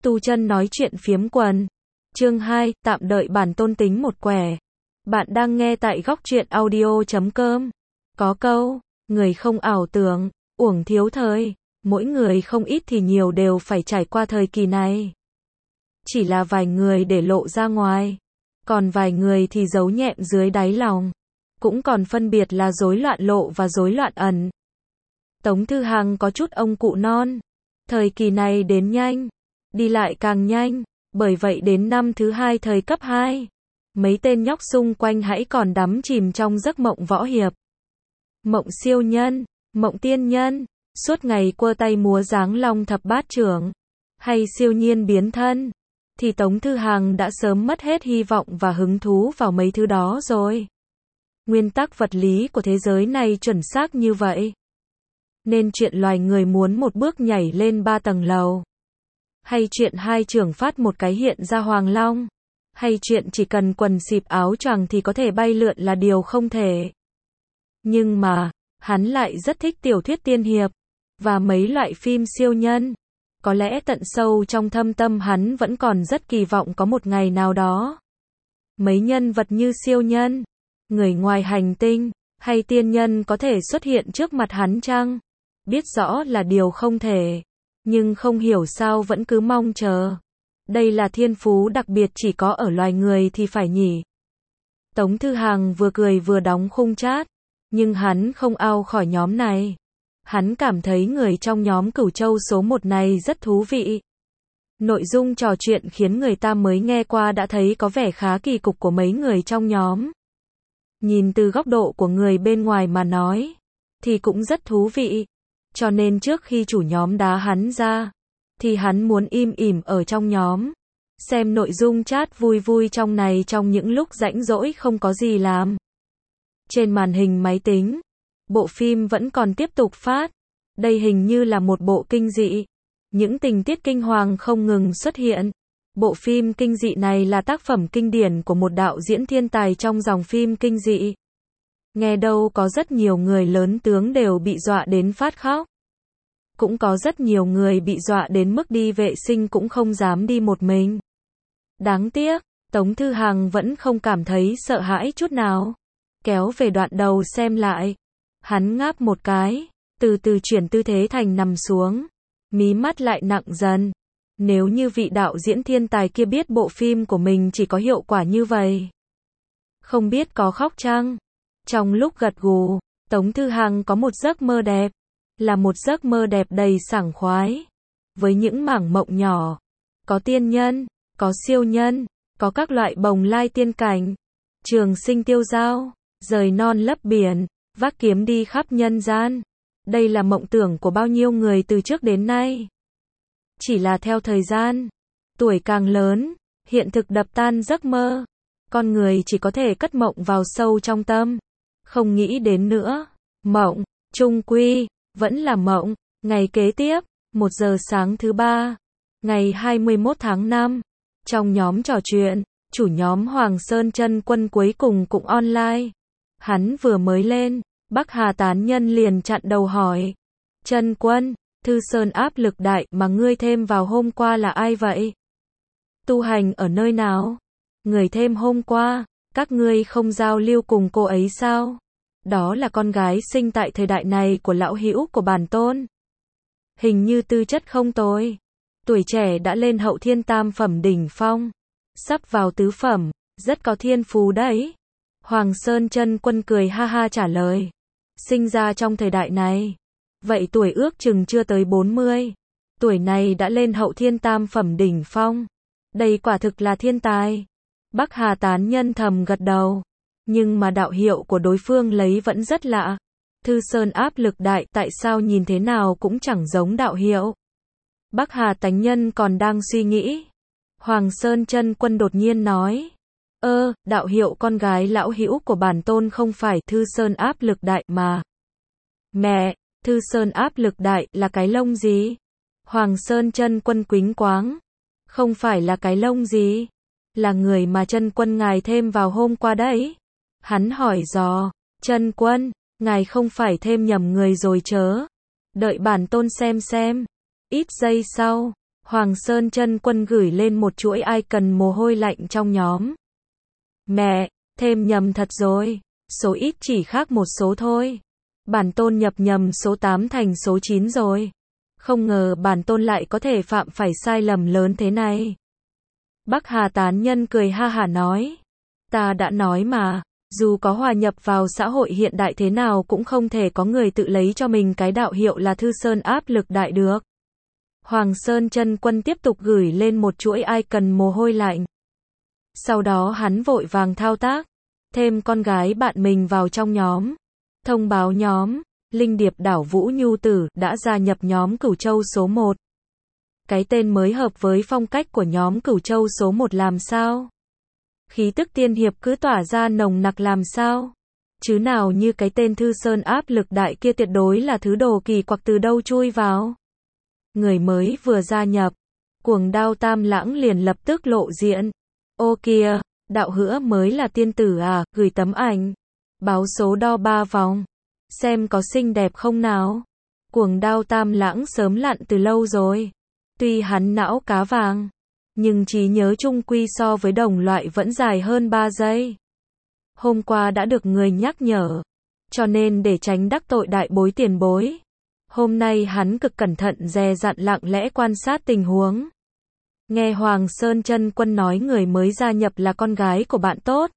Tu chân nói chuyện phiếm quần. Chương 2, tạm đợi bản tôn tính một quẻ. Bạn đang nghe tại góc truyện audio.com. Có câu, người không ảo tưởng, uổng thiếu thời. Mỗi người không ít thì nhiều đều phải trải qua thời kỳ này. Chỉ là vài người để lộ ra ngoài. Còn vài người thì giấu nhẹm dưới đáy lòng. Cũng còn phân biệt là rối loạn lộ và rối loạn ẩn. Tống Thư Hằng có chút ông cụ non. Thời kỳ này đến nhanh. Đi lại càng nhanh, bởi vậy đến năm thứ 2 thời cấp 2, mấy tên nhóc xung quanh hãy còn đắm chìm trong giấc mộng võ hiệp. Mộng siêu nhân, mộng tiên nhân, suốt ngày quơ tay múa dáng long thập bát trưởng, hay siêu nhiên biến thân, thì Tống Thư Hằng đã sớm mất hết hy vọng và hứng thú vào mấy thứ đó rồi. Nguyên tắc vật lý của thế giới này chuẩn xác như vậy. Nên chuyện loài người muốn một bước nhảy lên 3 tầng lầu. Hay chuyện hai trưởng phát một cái hiện ra hoàng long. Hay chuyện chỉ cần quần xịp áo choàng thì có thể bay lượn là điều không thể. Nhưng mà, hắn lại rất thích tiểu thuyết tiên hiệp. Và mấy loại phim siêu nhân. Có lẽ tận sâu trong thâm tâm hắn vẫn còn rất kỳ vọng có một ngày nào đó. Mấy nhân vật như siêu nhân, người ngoài hành tinh, hay tiên nhân có thể xuất hiện trước mặt hắn chăng? Biết rõ là điều không thể. Nhưng không hiểu sao vẫn cứ mong chờ. Đây là thiên phú đặc biệt chỉ có ở loài người thì phải nhỉ. Tống Thư Hằng vừa cười vừa đóng khung chat. Nhưng hắn không out khỏi nhóm này. Hắn cảm thấy người trong nhóm Cửu Châu số 1 này rất thú vị. Nội dung trò chuyện khiến người ta mới nghe qua đã thấy có vẻ khá kỳ cục của mấy người trong nhóm. Nhìn từ góc độ của người bên ngoài mà nói, thì cũng rất thú vị. Cho nên trước khi chủ nhóm đá hắn ra, thì hắn muốn im ỉm ở trong nhóm. Xem nội dung chat vui vui trong này trong những lúc rảnh rỗi không có gì làm. Trên màn hình máy tính, bộ phim vẫn còn tiếp tục phát. Đây hình như là một bộ kinh dị. Những tình tiết kinh hoàng không ngừng xuất hiện. Bộ phim kinh dị này là tác phẩm kinh điển của một đạo diễn thiên tài trong dòng phim kinh dị. Nghe đâu có rất nhiều người lớn tướng đều bị dọa đến phát khóc. Cũng có rất nhiều người bị dọa đến mức đi vệ sinh cũng không dám đi một mình. Đáng tiếc, Tống Thư Hằng vẫn không cảm thấy sợ hãi chút nào. Kéo về đoạn đầu xem lại. Hắn ngáp một cái, từ từ chuyển tư thế thành nằm xuống. Mí mắt lại nặng dần. Nếu như vị đạo diễn thiên tài kia biết bộ phim của mình chỉ có hiệu quả như vậy. Không biết có khóc chăng? Trong lúc gật gù, Tống Thư Hằng có một giấc mơ đẹp. Là một giấc mơ đẹp đầy sảng khoái. Với những mảng mộng nhỏ. Có tiên nhân, có siêu nhân, có các loại bồng lai tiên cảnh. Trường sinh tiêu dao, rời non lấp biển, vác kiếm đi khắp nhân gian. Đây là mộng tưởng của bao nhiêu người từ trước đến nay. Chỉ là theo thời gian, tuổi càng lớn, hiện thực đập tan giấc mơ. Con người chỉ có thể cất mộng vào sâu trong tâm. Không nghĩ đến nữa. Mộng, chung quy, vẫn là mộng. Ngày kế tiếp, 1 giờ sáng thứ 3, ngày 21 tháng 5, trong nhóm trò chuyện, chủ nhóm Hoàng Sơn Chân Quân cuối cùng cũng online. Hắn vừa mới lên, Bắc Hà tán nhân liền chặn đầu hỏi. Chân Quân, Thư Sơn áp lực đại mà ngươi thêm vào hôm qua là ai vậy? Tu hành ở nơi nào? Người thêm hôm qua, các ngươi không giao lưu cùng cô ấy sao? Đó là con gái sinh tại thời đại này của lão hữu của bản tôn. Hình như tư chất không tồi. Tuổi trẻ đã lên hậu thiên tam phẩm đỉnh phong. Sắp vào tứ phẩm, rất có thiên phú đấy. Hoàng Sơn Chân Quân cười ha ha trả lời. Sinh ra trong thời đại này. Vậy tuổi ước chừng chưa tới 40. Tuổi này đã lên hậu thiên tam phẩm đỉnh phong. Đây quả thực là thiên tài. Bắc Hà tán nhân thầm gật đầu. Nhưng mà đạo hiệu của đối phương lấy vẫn rất lạ. Thư Sơn áp lực đại tại sao nhìn thế nào cũng chẳng giống đạo hiệu. Bắc Hà tánh nhân còn đang suy nghĩ. Hoàng Sơn Chân Quân đột nhiên nói. Đạo hiệu con gái lão hữu của bản tôn không phải Thư Sơn áp lực đại mà. Mẹ, Thư Sơn áp lực đại là cái lông gì? Hoàng Sơn Chân Quân quính quáng. Không phải là cái lông gì? Là người mà Chân Quân ngài thêm vào hôm qua đấy. Hắn hỏi dò. Chân Quân, ngài không phải thêm nhầm người rồi chớ. Đợi bản tôn xem. Ít giây sau, Hoàng Sơn Chân Quân gửi lên một chuỗi icon mồ hôi lạnh trong nhóm. Mẹ, thêm nhầm thật rồi. Số ít chỉ khác một số thôi. Bản tôn nhập nhầm số 8 thành số 9 rồi. Không ngờ bản tôn lại có thể phạm phải sai lầm lớn thế này. Bắc Hà tán nhân cười ha hả nói. Ta đã nói mà, dù có hòa nhập vào xã hội hiện đại thế nào cũng không thể có người tự lấy cho mình cái đạo hiệu là Thư Sơn áp lực đại được. Hoàng Sơn Chân Quân tiếp tục gửi lên một chuỗi icon mồ hôi lạnh. Sau đó hắn vội vàng thao tác, thêm con gái bạn mình vào trong nhóm. Thông báo nhóm, Linh Điệp đảo Vũ Nhu Tử đã gia nhập nhóm Cửu Châu số 1. Cái tên mới hợp với phong cách của nhóm Cửu Châu số 1 làm sao? Khí tức tiên hiệp cứ tỏa ra nồng nặc làm sao? Chứ nào như cái tên Thư Sơn áp lực đại kia tuyệt đối là thứ đồ kỳ quặc từ đâu chui vào. Người mới vừa gia nhập, Cuồng Đao Tam Lãng liền lập tức lộ diện. Ô kìa, đạo hữu mới là tiên tử à, gửi tấm ảnh. Báo số đo 3 vòng. Xem có xinh đẹp không nào. Cuồng Đao Tam Lãng sớm lặn từ lâu rồi. Tuy hắn não cá vàng, nhưng trí nhớ chung quy so với đồng loại vẫn dài hơn 3 giây. Hôm qua đã được người nhắc nhở, cho nên để tránh đắc tội đại bối tiền bối, hôm nay hắn cực cẩn thận dè dặn lặng lẽ quan sát tình huống. Nghe Hoàng Sơn Chân Quân nói người mới gia nhập là con gái của bạn tốt,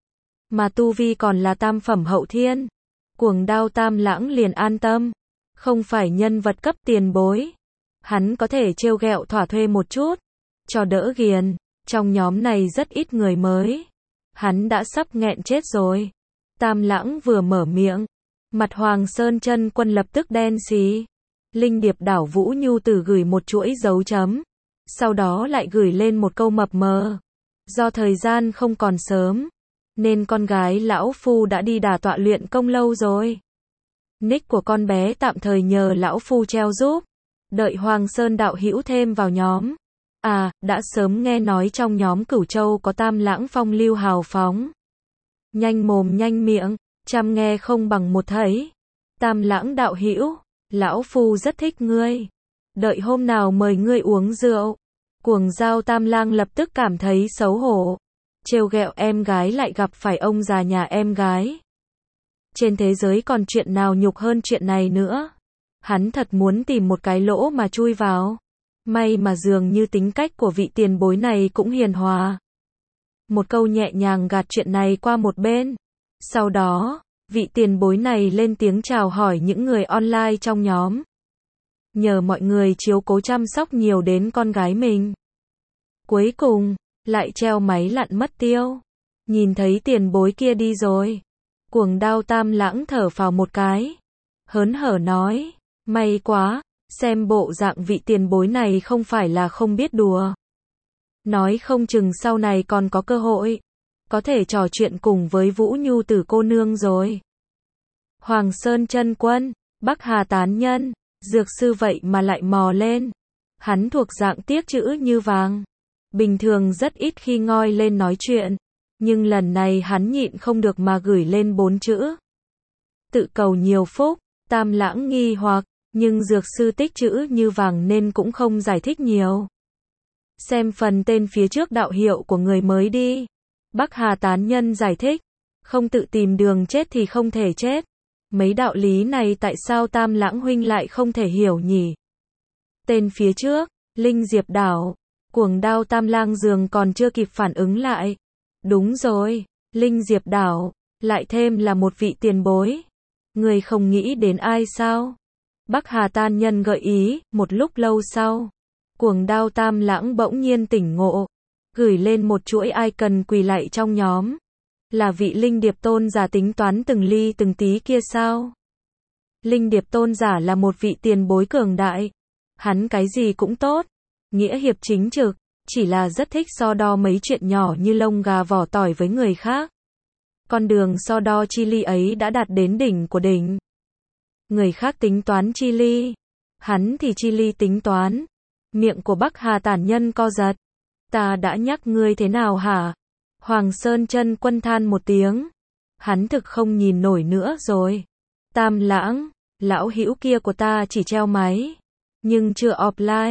mà tu vi còn là tam phẩm hậu thiên, Cuồng Đao Tam Lãng liền an tâm, không phải nhân vật cấp tiền bối, hắn có thể trêu ghẹo thỏa thuê một chút, cho đỡ ghiền. Trong nhóm này rất ít người mới, hắn đã sắp nghẹn chết rồi. Tam Lãng vừa mở miệng, mặt Hoàng Sơn Chân Quân lập tức đen xì. Linh Điệp đảo Vũ Nhu Tử gửi một chuỗi dấu chấm, sau đó lại gửi lên một câu mập mờ. Do thời gian không còn sớm, nên con gái lão phu đã đi đả tọa luyện công lâu rồi. Nick của con bé tạm thời nhờ lão phu treo giúp. Đợi Hoàng Sơn đạo hữu thêm vào nhóm. À, đã sớm nghe nói trong nhóm Cửu Châu có Tam Lãng phong lưu hào phóng. Nhanh mồm nhanh miệng, trăm nghe không bằng một thấy. Tam Lãng đạo hữu, lão phu rất thích ngươi. Đợi hôm nào mời ngươi uống rượu. Cuồng Dao Tam Lang lập tức cảm thấy xấu hổ. Trêu ghẹo em gái lại gặp phải ông già nhà em gái. Trên thế giới còn chuyện nào nhục hơn chuyện này nữa. Hắn thật muốn tìm một cái lỗ mà chui vào. May mà dường như tính cách của vị tiền bối này cũng hiền hòa. Một câu nhẹ nhàng gạt chuyện này qua một bên. Sau đó, vị tiền bối này lên tiếng chào hỏi những người online trong nhóm. Nhờ mọi người chiếu cố chăm sóc nhiều đến con gái mình. Cuối cùng, lại treo máy lặn mất tiêu. Nhìn thấy tiền bối kia đi rồi. Cuồng Đao Tam Lãng thở phào một cái. Hớn hở nói, may quá, xem bộ dạng vị tiền bối này không phải là không biết đùa. Nói không chừng sau này còn có cơ hội, có thể trò chuyện cùng với Vũ Nhu Tử cô nương rồi. Hoàng Sơn Chân Quân, Bắc Hà tán nhân, dược sư vậy mà lại mò lên. Hắn thuộc dạng tiếc chữ như vàng. Bình thường rất ít khi ngoi lên nói chuyện, nhưng lần này hắn nhịn không được mà gửi lên 4 chữ. Tự cầu nhiều phúc. Tam Lãng nghi hoặc, nhưng dược sư tích chữ như vàng nên cũng không giải thích nhiều. Xem phần tên phía trước đạo hiệu của người mới đi. Bắc Hà tán nhân giải thích, không tự tìm đường chết thì không thể chết. Mấy đạo lý này tại sao Tam Lãng huynh lại không thể hiểu nhỉ? Tên phía trước, Linh Diệp đảo, Cuồng Đao Tam Lang dường còn chưa kịp phản ứng lại. Đúng rồi, Linh Diệp đảo, lại thêm là một vị tiền bối. Người không nghĩ đến ai sao? Bắc Hà tán nhân gợi ý, một lúc lâu sau. Cuồng Đao Tam Lãng bỗng nhiên tỉnh ngộ. Gửi lên một chuỗi icon quỳ lạy trong nhóm. Là vị Linh Điệp tôn giả tính toán từng ly từng tí kia sao? Linh Điệp tôn giả là một vị tiền bối cường đại. Hắn cái gì cũng tốt. Nghĩa hiệp chính trực. Chỉ là rất thích so đo mấy chuyện nhỏ như lông gà vỏ tỏi với người khác. Con đường so đo chi ly ấy đã đạt đến đỉnh của đỉnh. Người khác tính toán chi ly, hắn thì chi ly tính toán. Miệng của Bắc Hà tản nhân co giật. Ta đã nhắc ngươi thế nào hả? Hoàng Sơn Chân Quân than một tiếng. Hắn thực không nhìn nổi nữa rồi. Tam Lãng, lão hữu kia của ta chỉ treo máy, nhưng chưa offline.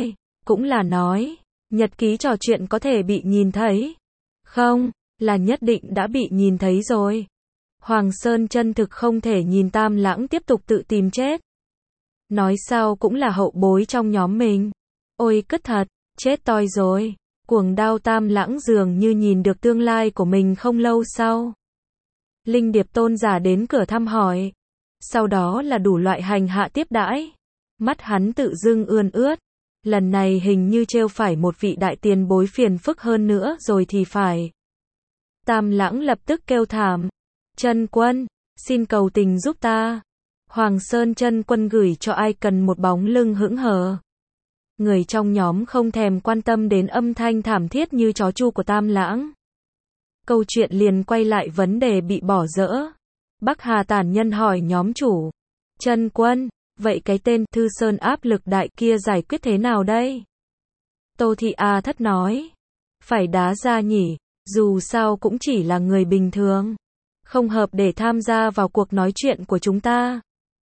Cũng là nói, nhật ký trò chuyện có thể bị nhìn thấy. Không, là nhất định đã bị nhìn thấy rồi. Hoàng Sơn chân thực không thể nhìn Tam Lãng tiếp tục tự tìm chết. Nói sao cũng là hậu bối trong nhóm mình. Ôi cất thật, chết toi rồi. Cuồng đao Tam Lãng dường như nhìn được tương lai của mình không lâu sau. Linh Điệp tôn giả đến cửa thăm hỏi. Sau đó là đủ loại hành hạ tiếp đãi. Mắt hắn tự dưng ươn ướt. Lần này hình như trêu phải một vị đại tiền bối phiền phức hơn nữa rồi thì phải. Tam Lãng lập tức kêu thảm. Chân quân, xin cầu tình giúp ta. Hoàng Sơn chân quân gửi cho ai cần một bóng lưng hững hờ. Người trong nhóm không thèm quan tâm đến âm thanh thảm thiết như chó chu của Tam Lãng. Câu chuyện liền quay lại vấn đề bị bỏ dỡ. Bắc Hà tản nhân hỏi nhóm chủ. Chân quân, vậy cái tên Thư Sơn áp lực đại kia giải quyết thế nào đây? Tô Thị A Thất nói. Phải đá ra nhỉ, dù sao cũng chỉ là người bình thường. Không hợp để tham gia vào cuộc nói chuyện của chúng ta.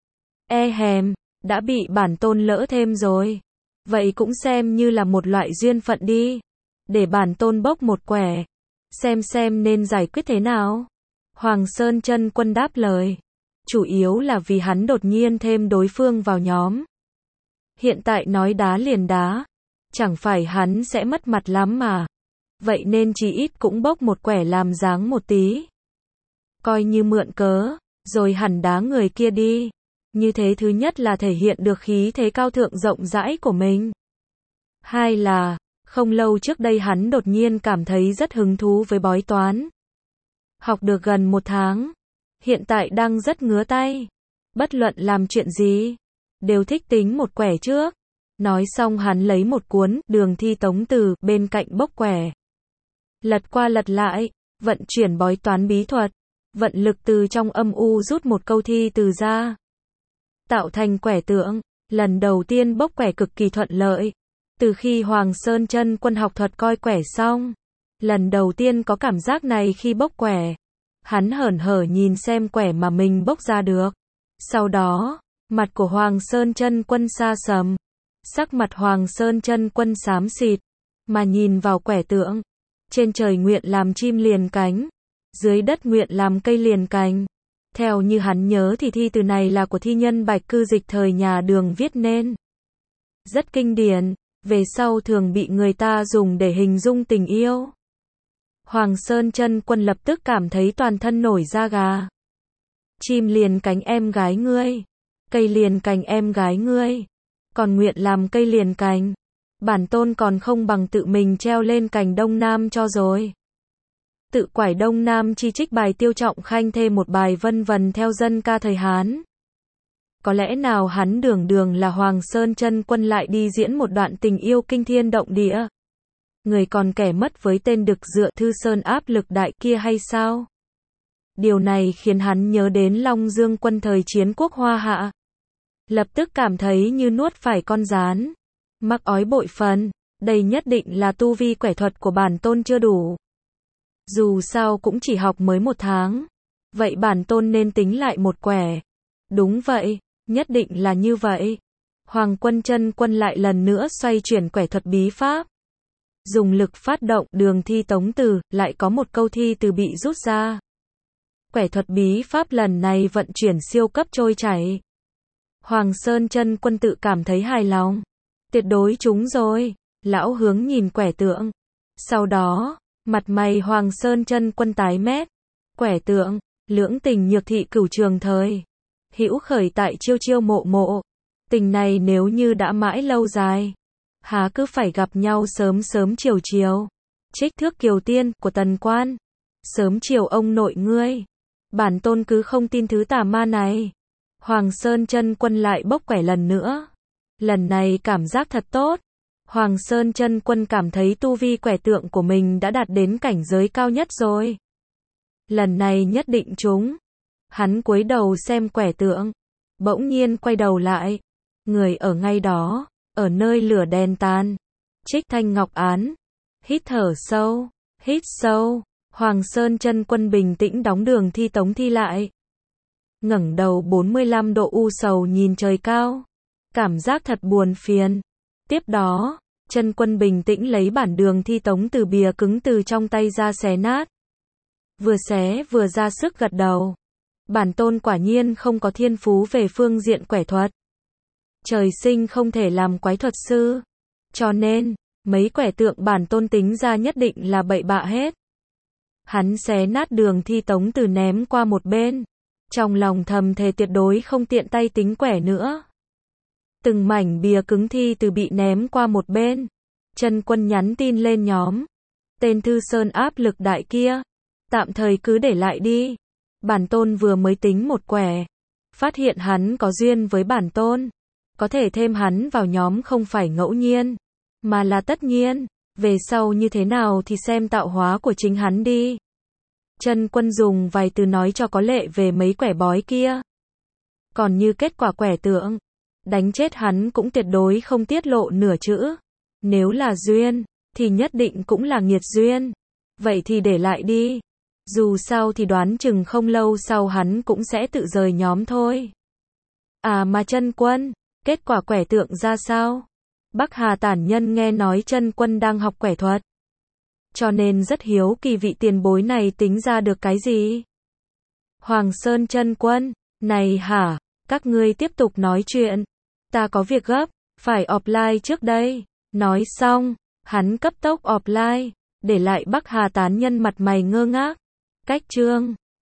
E hèm, đã bị bản tôn lỡ thêm rồi. Vậy cũng xem như là một loại duyên phận đi. Để bản tôn bốc một quẻ. Xem nên giải quyết thế nào. Hoàng Sơn chân quân đáp lời. Chủ yếu là vì hắn đột nhiên thêm đối phương vào nhóm. Hiện tại nói đá liền đá. Chẳng phải hắn sẽ mất mặt lắm mà. Vậy nên chỉ ít cũng bốc một quẻ làm dáng một tí. Coi như mượn cớ, rồi hẳn đá người kia đi. Như thế thứ nhất là thể hiện được khí thế cao thượng rộng rãi của mình. Hai là, không lâu trước đây hắn đột nhiên cảm thấy rất hứng thú với bói toán. Học được gần 1 tháng. Hiện tại đang rất ngứa tay. Bất luận làm chuyện gì, đều thích tính một quẻ trước. Nói xong hắn lấy một cuốn Đường Thi Tống Từ bên cạnh bốc quẻ. Lật qua lật lại, vận chuyển bói toán bí thuật. Vận lực từ trong âm u rút một câu thi từ ra. Tạo thành quẻ tượng. Lần đầu tiên bốc quẻ cực kỳ thuận lợi. Từ khi Hoàng Sơn chân quân học thuật coi quẻ xong. Lần đầu tiên có cảm giác này khi bốc quẻ. Hắn hởn hở nhìn xem quẻ mà mình bốc ra được. Sau đó, mặt của Hoàng Sơn chân quân sa sầm. Sắc mặt Hoàng Sơn chân quân xám xịt. Mà nhìn vào quẻ tượng. Trên trời nguyện làm chim liền cánh. Dưới đất nguyện làm cây liền cành. Theo như hắn nhớ thì thi từ này là của thi nhân Bạch Cư Dịch thời nhà Đường viết nên. Rất kinh điển, về sau thường bị người ta dùng để hình dung tình yêu. Hoàng Sơn chân quân lập tức cảm thấy toàn thân nổi da gà. Chim liền cánh em gái ngươi. Cây liền cành em gái ngươi. Còn nguyện làm cây liền cành. Bản tôn còn không bằng tự mình treo lên cành Đông Nam cho rồi. Tự quải Đông Nam chi trích bài Tiêu Trọng Khanh thêm một bài vân vân theo dân ca thời Hán. Có lẽ nào hắn đường là Hoàng Sơn chân quân lại đi diễn một đoạn tình yêu kinh thiên động địa. Người còn kẻ mất với tên đực dựa Thư Sơn áp lực đại kia hay sao? Điều này khiến hắn nhớ đến Long Dương quân thời chiến quốc Hoa Hạ. Lập tức cảm thấy như nuốt phải con gián. Mắc ói bội phần, đây nhất định là tu vi quẻ thuật của bản tôn chưa đủ. Dù sao cũng chỉ học mới 1 tháng. Vậy bản tôn nên tính lại một quẻ. Đúng vậy, nhất định là như vậy. Hoàng quân chân quân lại lần nữa xoay chuyển quẻ thuật bí pháp. Dùng lực phát động Đường Thi Tống Từ, lại có một câu thi từ bị rút ra. Quẻ thuật bí pháp lần này vận chuyển siêu cấp trôi chảy. Hoàng Sơn chân quân tự cảm thấy hài lòng. Tuyệt đối trúng rồi. Lão hướng nhìn quẻ tượng. Sau đó, mặt mày Hoàng Sơn chân quân tái mét. Quẻ tượng, lưỡng tình nhược thị cửu trường thời. Hữu khởi tại chiêu chiêu mộ mộ. Tình này nếu như đã mãi lâu dài. Há cứ phải gặp nhau sớm chiều chiều. Trích thước kiều tiên của Tần Quan. Sớm chiều ông nội ngươi. Bản tôn cứ không tin thứ tà ma này. Hoàng Sơn chân quân lại bốc quẻ lần nữa. Lần này cảm giác thật tốt. Hoàng Sơn chân quân cảm thấy tu vi quẻ tượng của mình đã đạt đến cảnh giới cao nhất rồi. Lần này nhất định trúng. Hắn cúi đầu xem quẻ tượng. Bỗng nhiên quay đầu lại. Người ở ngay đó, ở nơi lửa đèn tàn. Trích Thanh Ngọc Án. Hít thở sâu, hít sâu. Hoàng Sơn chân quân bình tĩnh đóng Đường Thi Tống thi lại. Ngẩng đầu 45 độ u sầu nhìn trời cao. Cảm giác thật buồn phiền. Tiếp đó, Chân Quân bình tĩnh lấy bản đường thi tống từ bìa cứng từ trong tay ra xé nát. Vừa xé vừa ra sức gật đầu. Bản tôn quả nhiên không có thiên phú về phương diện quẻ thuật. Trời sinh không thể làm quái thuật sư. Cho nên, mấy quẻ tượng bản tôn tính ra nhất định là bậy bạ hết. Hắn xé nát đường thi tống từ ném qua một bên. Trong lòng thầm thề tuyệt đối không tiện tay tính quẻ nữa. Từng mảnh bìa cứng thi từ bị ném qua một bên. Chân Quân nhắn tin lên nhóm. Tên Thư Sơn áp lực đại kia. Tạm thời cứ để lại đi. Bản tôn vừa mới tính một quẻ. Phát hiện hắn có duyên với bản tôn. Có thể thêm hắn vào nhóm không phải ngẫu nhiên. Mà là tất nhiên. Về sau như thế nào thì xem tạo hóa của chính hắn đi. Chân Quân dùng vài từ nói cho có lệ về mấy quẻ bói kia. Còn như kết quả quẻ tượng. Đánh chết hắn cũng tuyệt đối không tiết lộ nửa chữ. Nếu là duyên, thì nhất định cũng là nghiệt duyên. Vậy thì để lại đi. Dù sao thì đoán chừng không lâu sau hắn cũng sẽ tự rời nhóm thôi. À mà Chân Quân, kết quả quẻ tượng ra sao? Bắc Hà Tản Nhân nghe nói Chân Quân đang học quẻ thuật. Cho nên rất hiếu kỳ vị tiền bối này tính ra được cái gì? Hoàng Sơn Chân Quân, này hả, các ngươi tiếp tục nói chuyện. Ta có việc gấp, phải offline trước đây. Nói xong, hắn cấp tốc offline, để lại Bắc Hà Tán Nhân mặt mày ngơ ngác. Cách chương